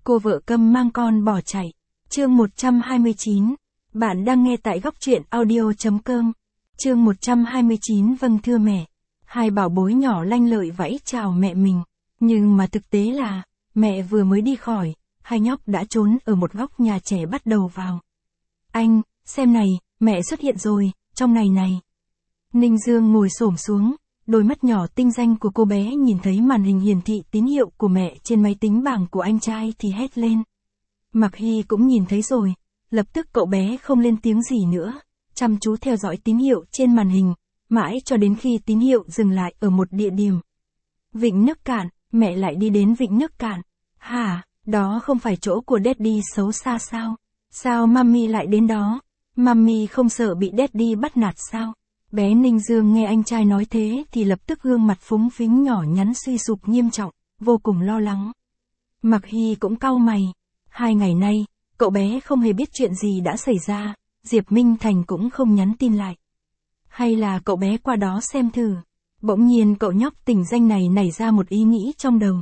cô vợ câm mang con bỏ chạy. Chương 129. Bạn đang nghe tại góc truyện audio.com. Chương 129. Vâng thưa mẹ. Hai bảo bối nhỏ lanh lợi vẫy chào mẹ mình. Nhưng mà thực tế là, mẹ vừa mới đi khỏi, hai nhóc đã trốn ở một góc nhà trẻ bắt đầu vào. Anh, xem này, mẹ xuất hiện rồi, trong này này. Ninh Dương ngồi xổm xuống, đôi mắt nhỏ tinh danh của cô bé nhìn thấy màn hình hiển thị tín hiệu của mẹ trên máy tính bảng của anh trai thì hét lên. Mạc Hy cũng nhìn thấy rồi, lập tức cậu bé không lên tiếng gì nữa, chăm chú theo dõi tín hiệu trên màn hình, mãi cho đến khi tín hiệu dừng lại ở một địa điểm. Vịnh Nước Cạn, mẹ lại đi đến Vịnh Nước Cạn. Hả, đó không phải chỗ của Daddy xấu xa sao? Sao Mami lại đến đó? Mami không sợ bị Daddy bắt nạt sao? Bé Ninh Dương nghe anh trai nói thế thì lập tức gương mặt phúng phính nhỏ nhắn suy sụp nghiêm trọng, vô cùng lo lắng. Mạc Hy cũng cau mày. 2 ngày nay, cậu bé không hề biết chuyện gì đã xảy ra, Diệp Minh Thành cũng không nhắn tin lại. Hay là cậu bé qua đó xem thử. Bỗng nhiên cậu nhóc tỉnh danh này nảy ra một ý nghĩ trong đầu.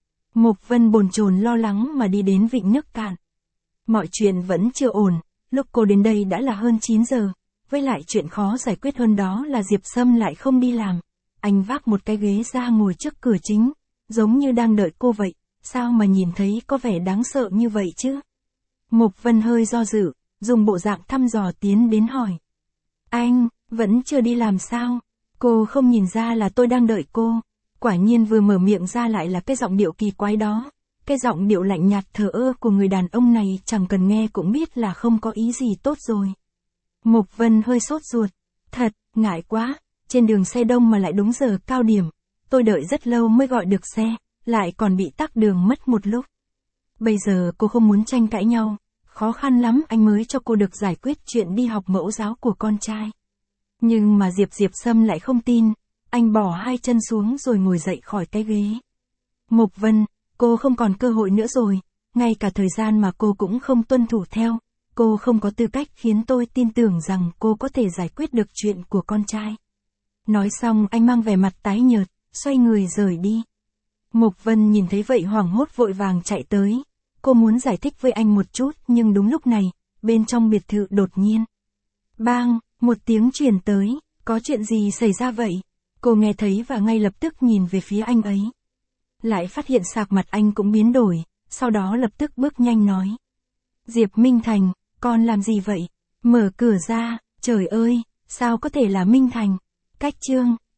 Mục Vân bồn chồn lo lắng mà đi đến Vịnh Nước Cạn. Mọi chuyện vẫn chưa ổn, lúc cô đến đây đã là hơn 9 giờ. Với lại chuyện khó giải quyết hơn đó là Diệp Sâm lại không đi làm. Anh vác một cái ghế ra ngồi trước cửa chính, giống như đang đợi cô vậy, sao mà nhìn thấy có vẻ đáng sợ như vậy chứ? Mục Vân hơi do dự, dùng bộ dạng thăm dò tiến đến hỏi. Anh, vẫn chưa đi làm sao? Cô không nhìn ra là tôi đang đợi cô. Quả nhiên vừa mở miệng ra lại là cái giọng điệu kỳ quái đó. Cái giọng điệu lạnh nhạt thờ ơ của người đàn ông này chẳng cần nghe cũng biết là không có ý gì tốt rồi. Mục Vân hơi sốt ruột. Thật, ngại quá, trên đường xe đông mà lại đúng giờ cao điểm. Tôi đợi rất lâu mới gọi được xe, lại còn bị tắc đường mất một lúc. Bây giờ cô không muốn tranh cãi nhau, khó khăn lắm anh mới cho cô được giải quyết chuyện đi học mẫu giáo của con trai. Nhưng mà Diệp Sâm lại không tin, anh bỏ 2 chân xuống rồi ngồi dậy khỏi cái ghế. Mục Vân, cô không còn cơ hội nữa rồi, ngay cả thời gian mà cô cũng không tuân thủ theo. Cô không có tư cách khiến tôi tin tưởng rằng cô có thể giải quyết được chuyện của con trai. Nói xong anh mang vẻ mặt tái nhợt, xoay người rời đi. Mục Vân nhìn thấy vậy hoảng hốt vội vàng chạy tới. Cô muốn giải thích với anh một chút nhưng đúng lúc này, bên trong biệt thự đột nhiên. Bang, một tiếng truyền tới, có chuyện gì xảy ra vậy? Cô nghe thấy và ngay lập tức nhìn về phía anh ấy. Lại phát hiện sạc mặt anh cũng biến đổi, sau đó lập tức bước nhanh nói. Diệp Minh Thành, con làm gì vậy? Mở cửa ra, trời ơi, sao có thể là Minh Thành? Cách Trương,